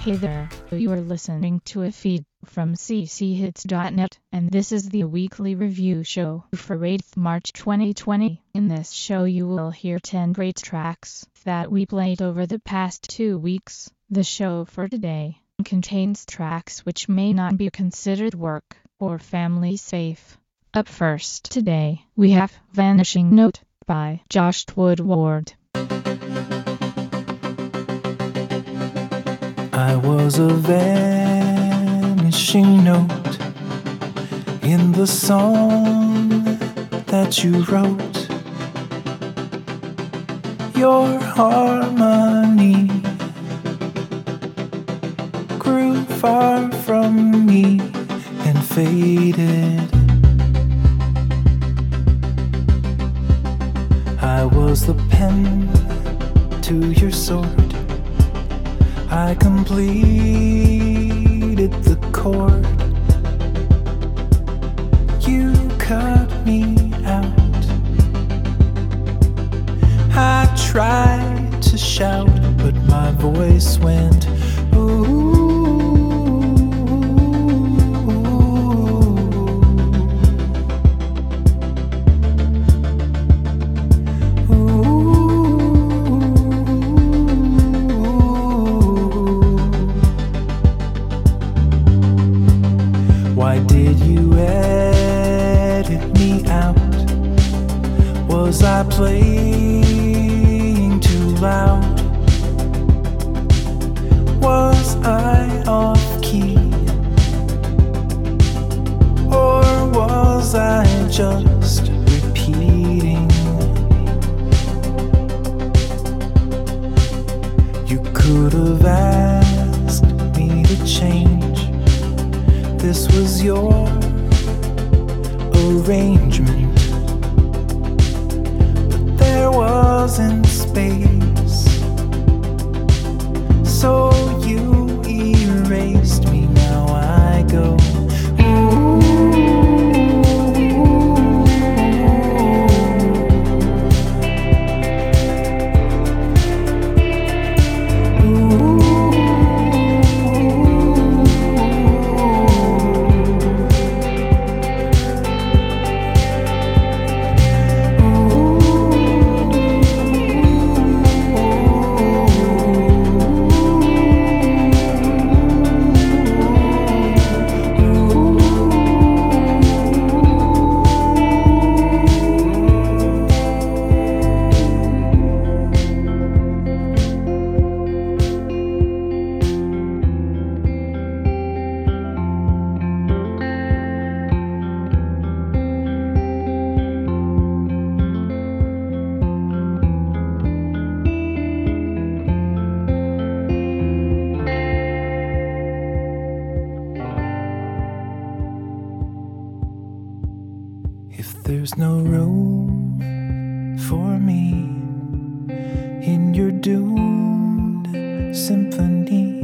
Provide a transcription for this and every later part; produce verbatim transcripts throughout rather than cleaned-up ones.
Hey there, you are listening to a feed from c c hits dot net, and this is the weekly review show for eighth of March twenty twenty. In this show you will hear ten great tracks that we played over the past two weeks. The show for today contains tracks which may not be considered work or family safe. Up first today, we have Vanishing Note by Josh Woodward. I was a vanishing note in the song that you wrote. Your harmony grew far from me and faded. I was the pen to your sword. I completed the chord. You cut me out. I tried to shout, but my voice went ooh. Why did you edit me out? Was I playing too loud? Was I off key? Or was I just repeating? You could have asked me to change. This was your arrangement, but there wasn't space, so you erased me. Now I go if there's no room for me in your doomed symphony,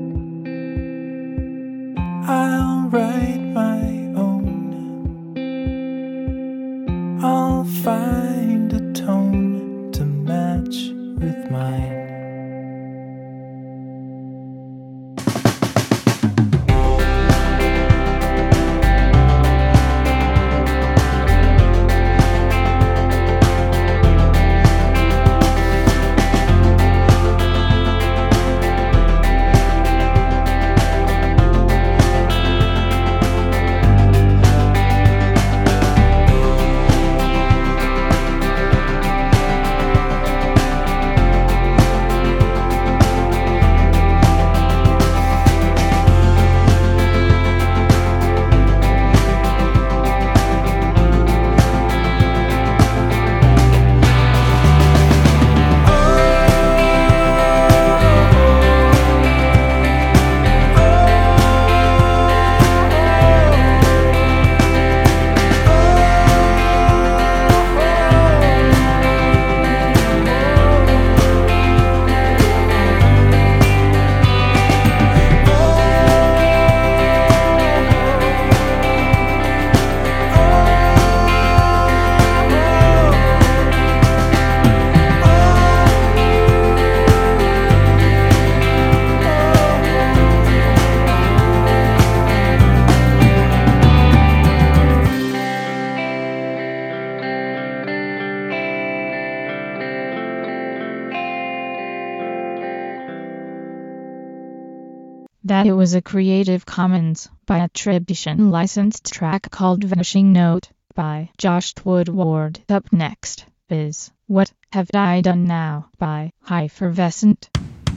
I'll write my own. I'll find a tone to match with mine. that it was a Creative Commons by attribution licensed track called Vanishing Note by Josh Woodward. Up next is What Have I Done Now by Hypervescent.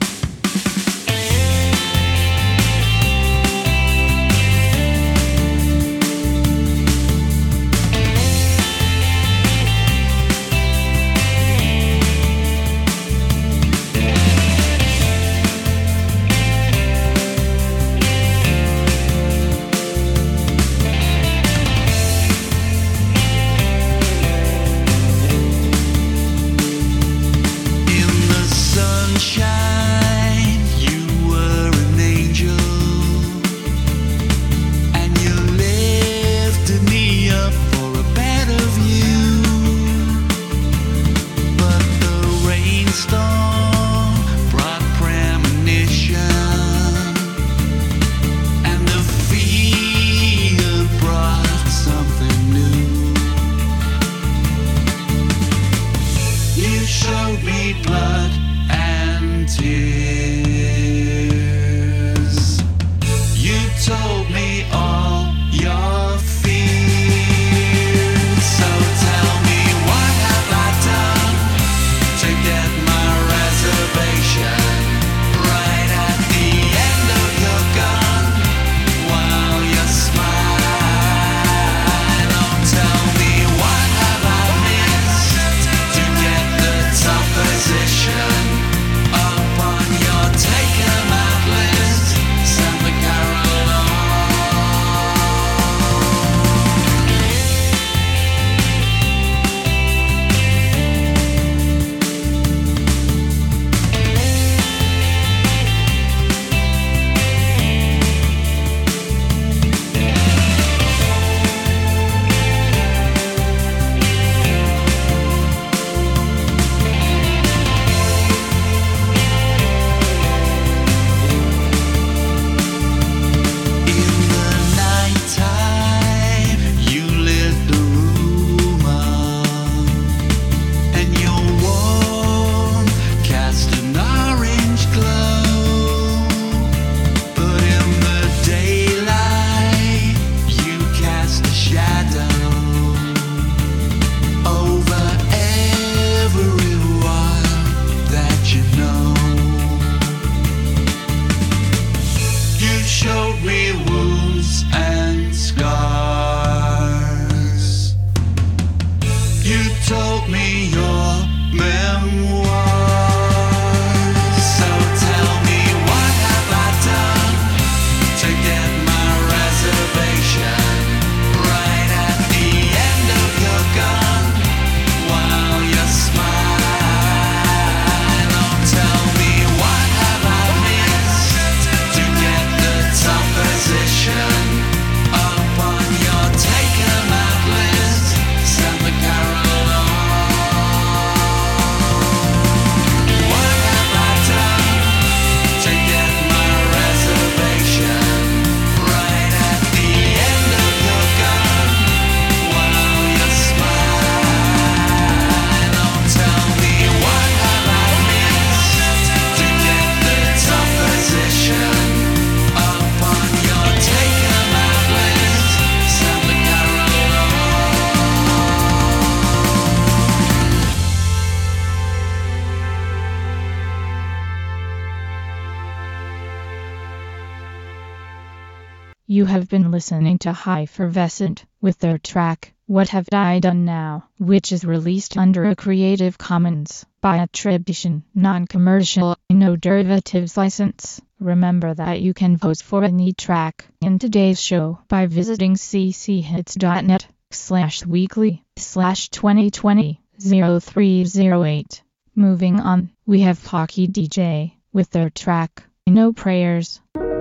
You have been listening to Hypervescent with their track, What Have I Done Now, which is released under a Creative Commons by attribution, non-commercial, no derivatives license. Remember that you can vote for any track in today's show by visiting cchits.net slash weekly slash 2020 0308. Moving on, we have Pocky D J with their track, No Prayers.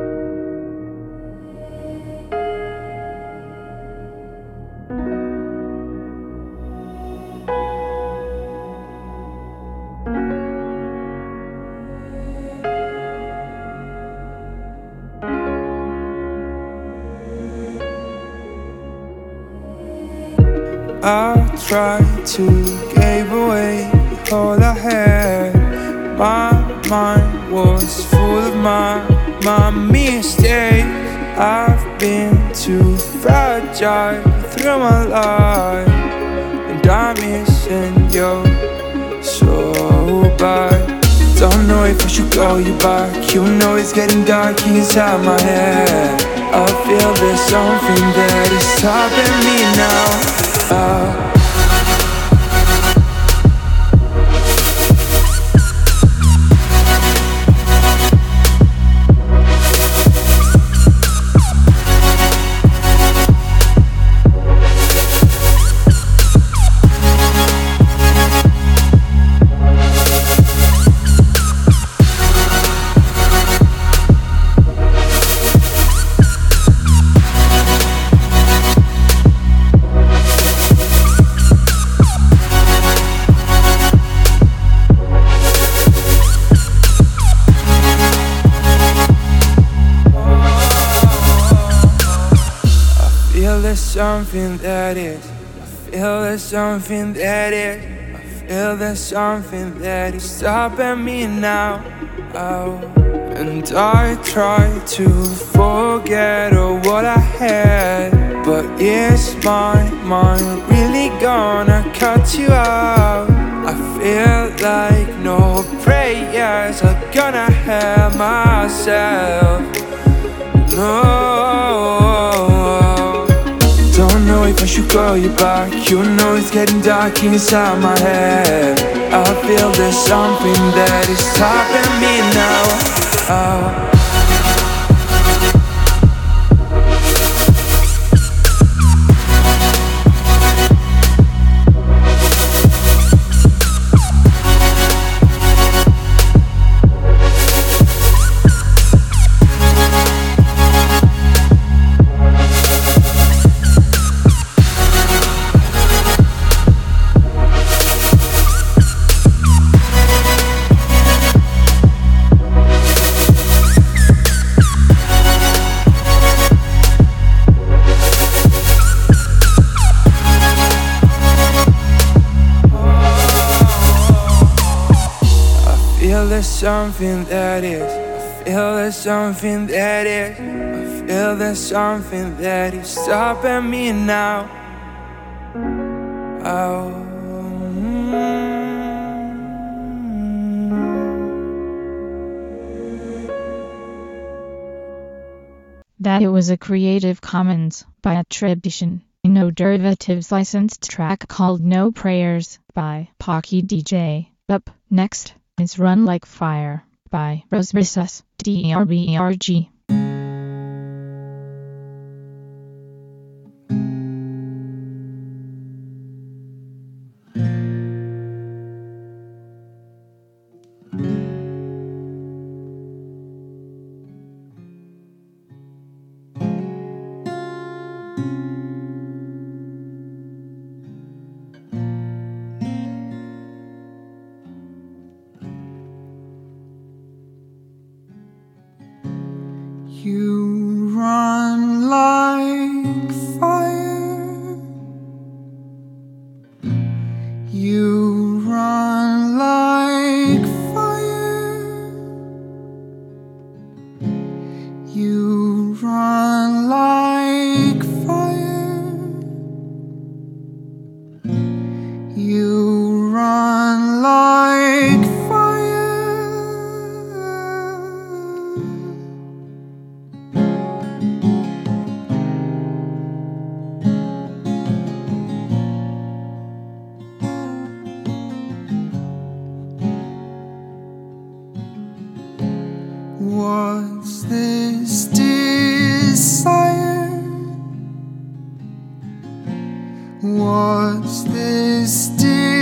I tried to give away all I had. My mind was full of my my mistake. I've been too fragile through my life, and I'm missing you so bad. Don't know if I should call you back. You know it's getting dark inside my head. I feel there's something that is stopping me now. uh, There's something that is, I feel there's something that is, I feel there's something that is stopping me now. Oh. And I try to forget all what I had, but is my mind really gonna cut you out? I feel like no prayers are gonna help myself. No. Don't know if I should call you back. You know it's getting dark inside my head. I feel there's something that is stopping me now. Oh. There's something that is, I feel there's something that is, I feel there's something that is stopping me now. Oh. That it was a Creative Commons by attribution, no derivatives licensed track called No Prayers by Pocky D J. Up next is Run Like Fire by Rosebrissus, D E R B E R G. You run like fire. You run like fire. You run like fire. You run like fire. What's this desire? What's this desire?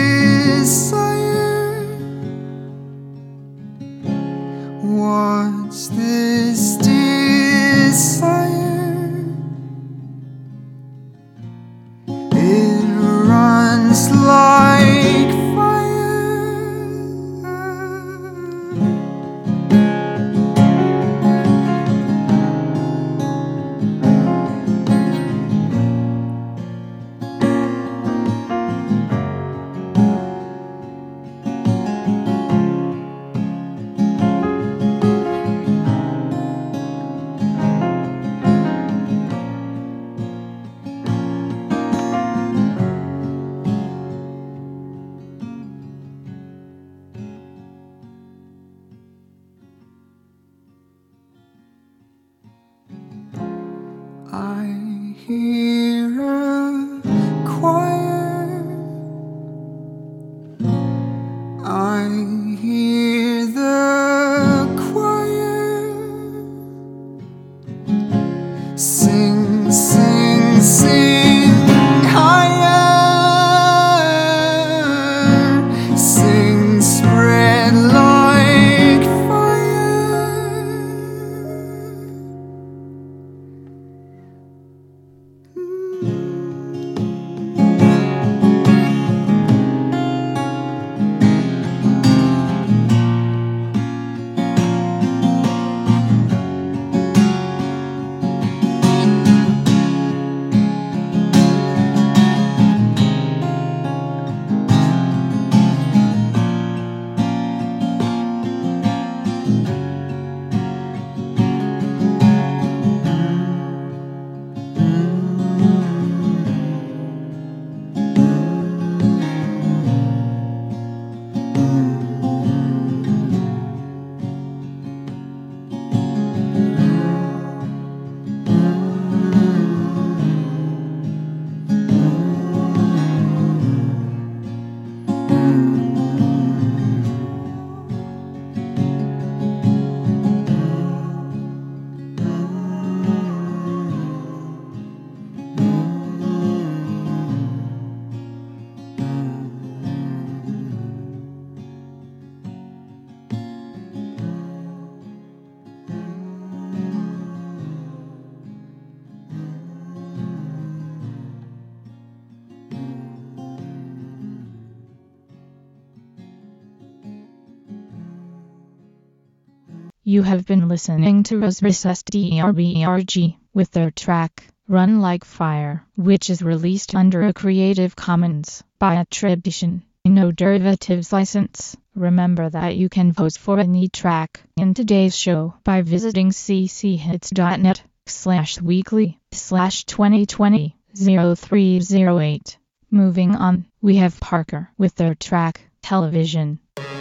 You have been listening to Rosris S D R B R G with their track Run Like Fire, which is released under a Creative Commons by attribution, no derivatives license. Remember that you can vote for any track in today's show by visiting cchits.net slash weekly slash 2020 0308. Moving on, we have Parker with their track Television.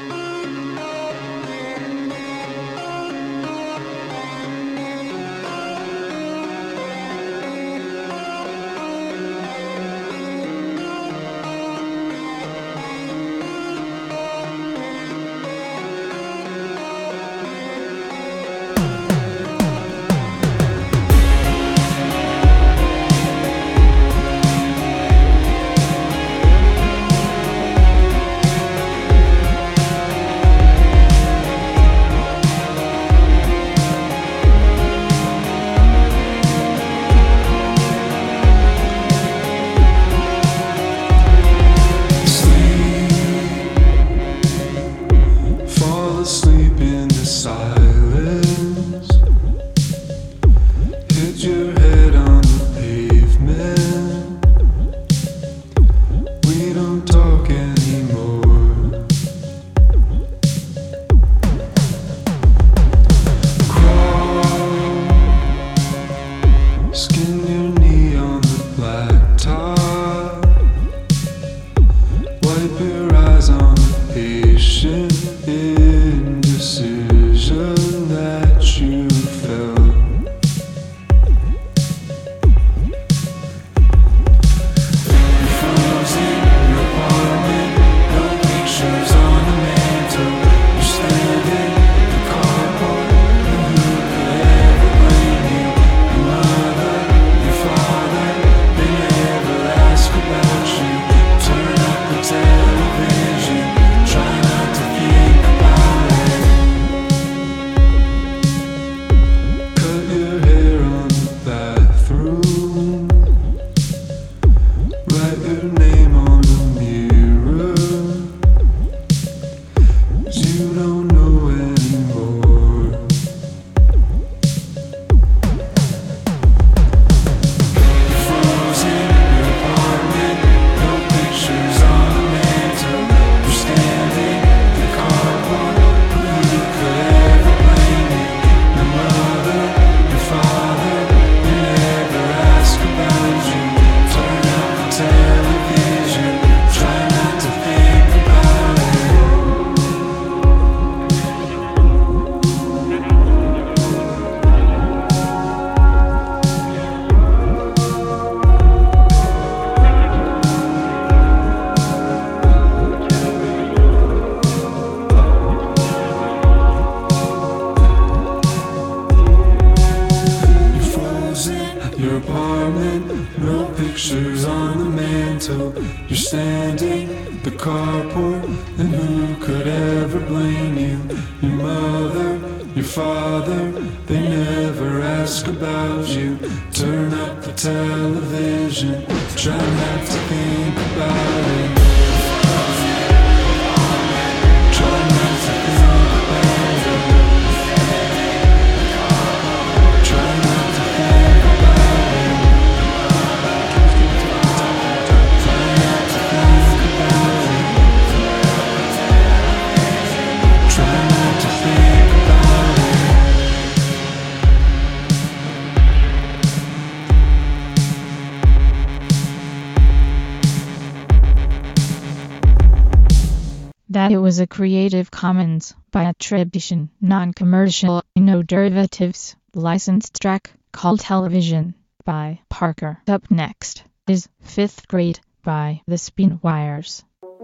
That it was a Creative Commons by attribution, non-commercial, no derivatives, licensed track called Television by Parker. Up next is Fifth Grade by The Spinwires.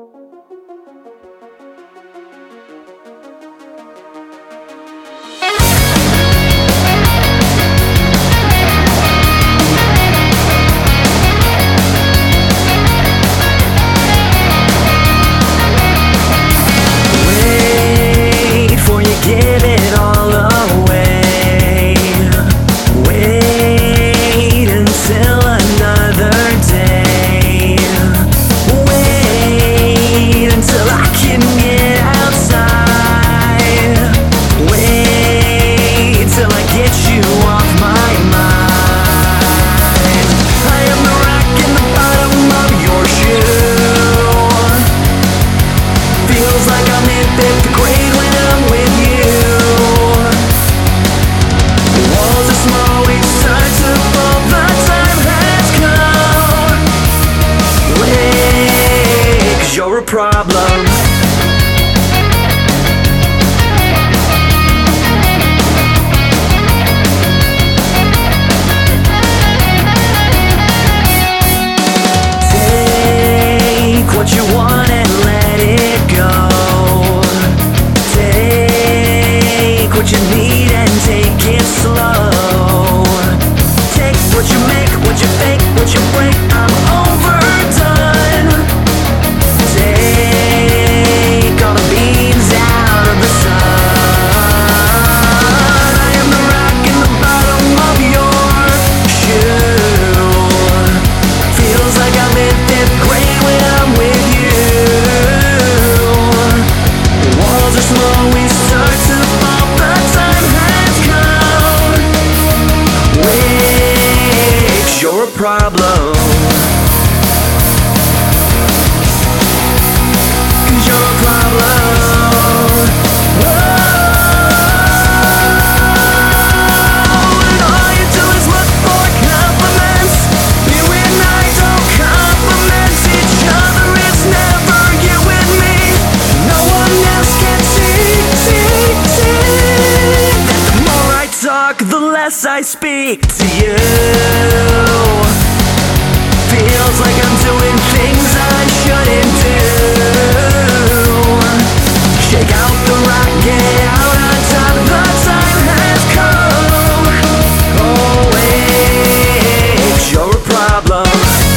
Give it all away. Wait until another day. Wait. Take what you want and let it go. Take what you need and take it slow. Take what you make, what you fake, what you break. I'm overdone. Take all the beans out of the sun. I am the rock in the bottom of your shoe. Feels like I'm in fifth grade when I'm with you. The walls are small, we start to fall. The time has come. Wait, you're a problem. 'Cause you're a problem. And all you do is look for compliments. You and I don't compliment each other. It's never you and me. No one else can see, see, see that the more I talk, the less I speak to you. Feels like I'm doing things I shouldn't do. Shake out the rock, get out on top. The time has come. Oh wait, you're a problem.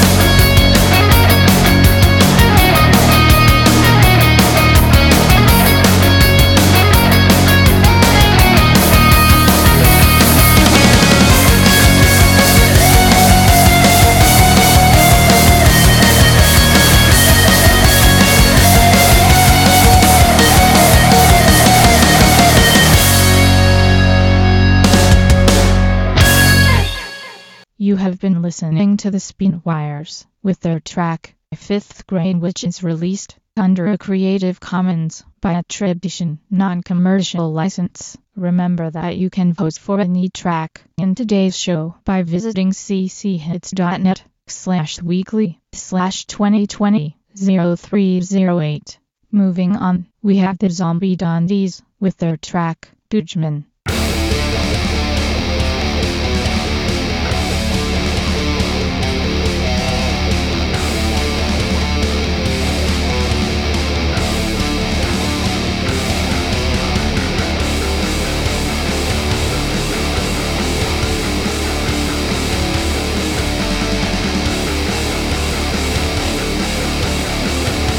You have been listening to the Spinwires with their track, Fifth Grade, which is released under a Creative Commons by attribution, non-commercial license. Remember that you can vote for any track in today's show by visiting cchits.net slash weekly slash 2020 0308. Moving on, we have the Zombie Dandies with their track, Dutchman.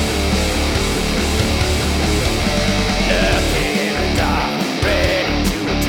Looking in the dark, ready to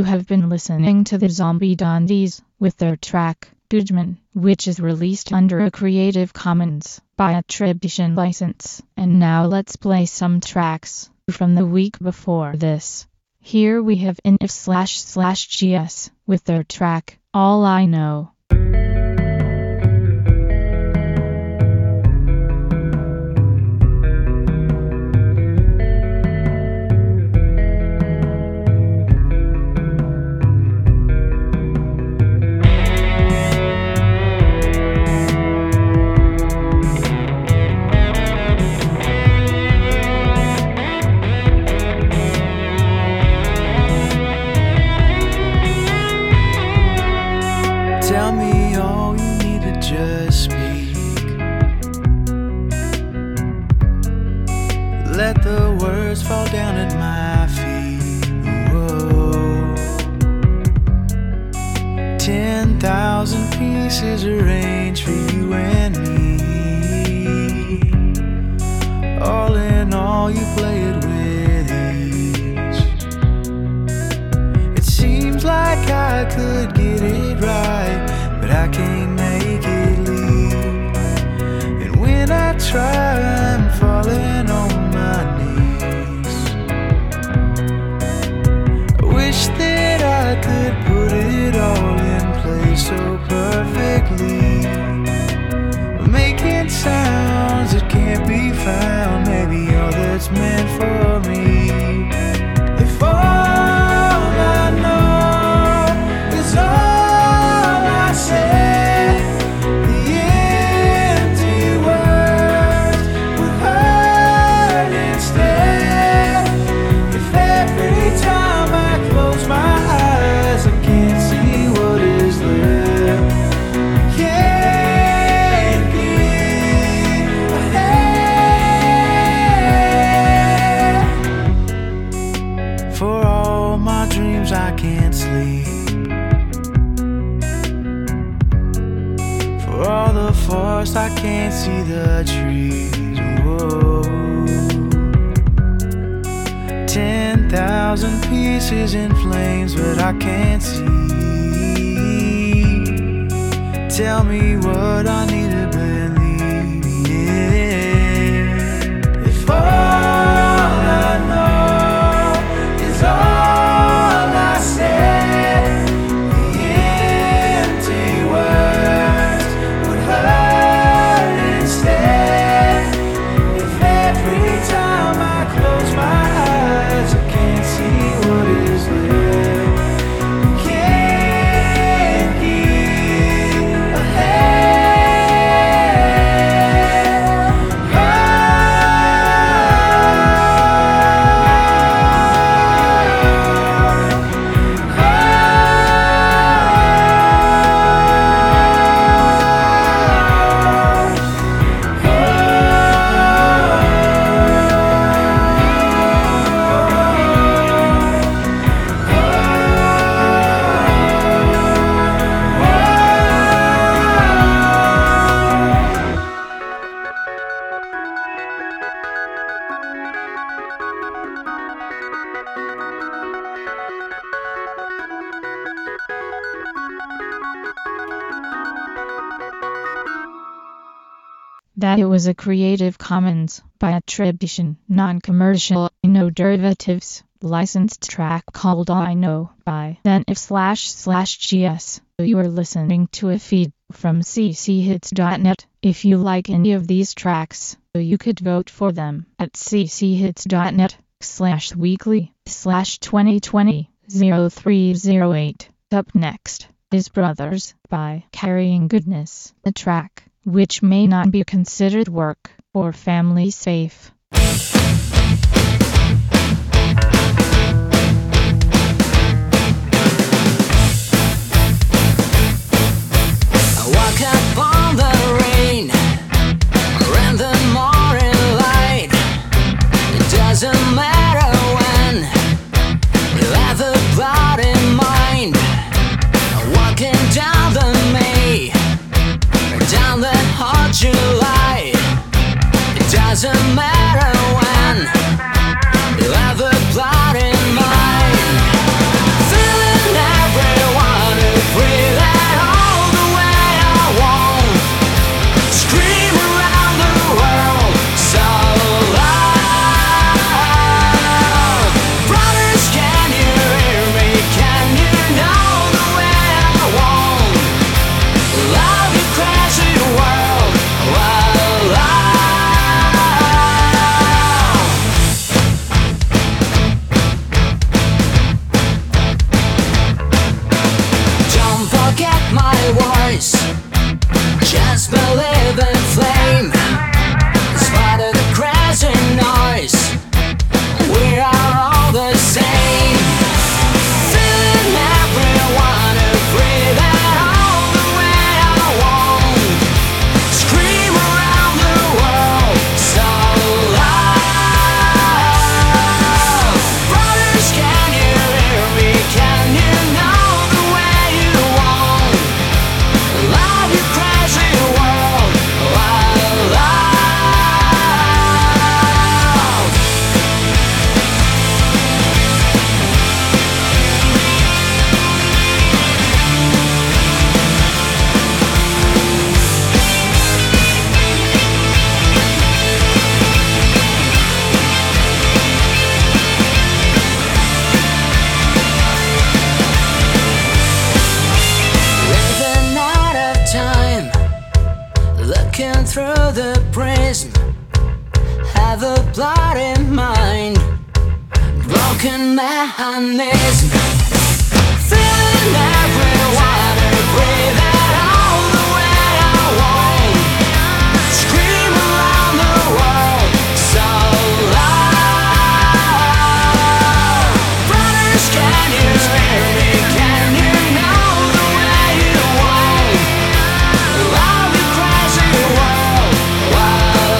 have been listening to the Zombie Dandies with their track, Dujman, which is released under a Creative Commons by attribution license. And now let's play some tracks from the week before this. Here we have N F slash slash G S with their track, All I Know. Tell me all you need to just speak. Let the words fall down at my feet. Whoa. Ten thousand pieces arranged for you and me. All in all, you play it with ease. It seems like I could get it right, but I can't make it leave. And when I try, I'm falling on my knees. I wish that I could put it all in place so perfectly, but making sounds that can't be found, maybe all that's meant for me. If all I know is all I can't see the trees. Whoa. Ten thousand pieces in flames, but I can't see. Tell me what I need to believe. Yeah. If all I know is all I said, the empty words would hurt. That it was a Creative Commons by attribution, non-commercial, no derivatives, licensed track called All I Know by N F slash slash G S. You are listening to a feed from c c hits dot net. If you like any of these tracks, you could vote for them at c c hits dot net slash weekly slash twenty twenty oh three oh eight. Up next is Brothers by Carrying Goodness, a track which may not be considered work or family safe. I walk up on the rain or in the morning light. It doesn't matter when we have the thought in mind. Walking down the May, down the hot July. It doesn't matter when you have a plot in mind. Feeling looking through the prism, have a bloody mind, broken mechanism, feeling everyone to breathe it all the way I want, scream around the world so loud. Brothers, can you hear me? Can you know the way you want? Love you crazy world, wild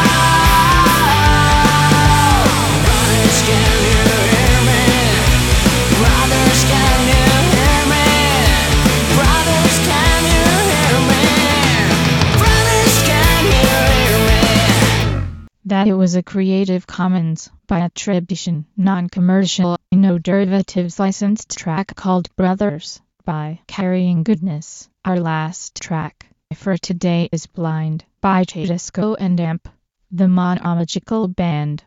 loud. Brothers, can you hear me? Brothers, can you hear me? Brothers, can you hear me? Brothers, can you hear me? That it was a Creative Commons by attribution, non-commercial, no derivatives licensed track called Brothers by Carrying Goodness. Our last track for today is Blind by Chadisco and Amp, the monological band.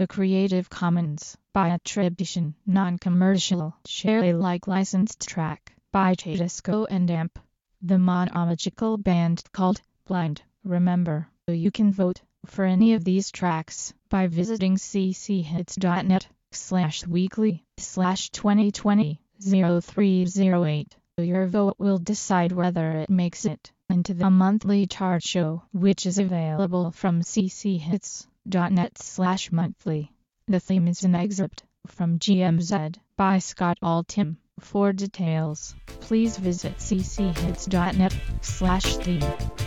a Creative Commons by attribution, non-commercial, share Alike licensed track by Jadisco and Amp. The monological band called Blind. Remember, you can vote for any of these tracks by visiting cchits.net slash weekly slash 2020 0308. Your vote will decide whether it makes it into the monthly chart show, which is available from cchits.net slash monthly. The theme is an excerpt from G M Z by Scott Altham. For details, please visit cchits.net slash theme.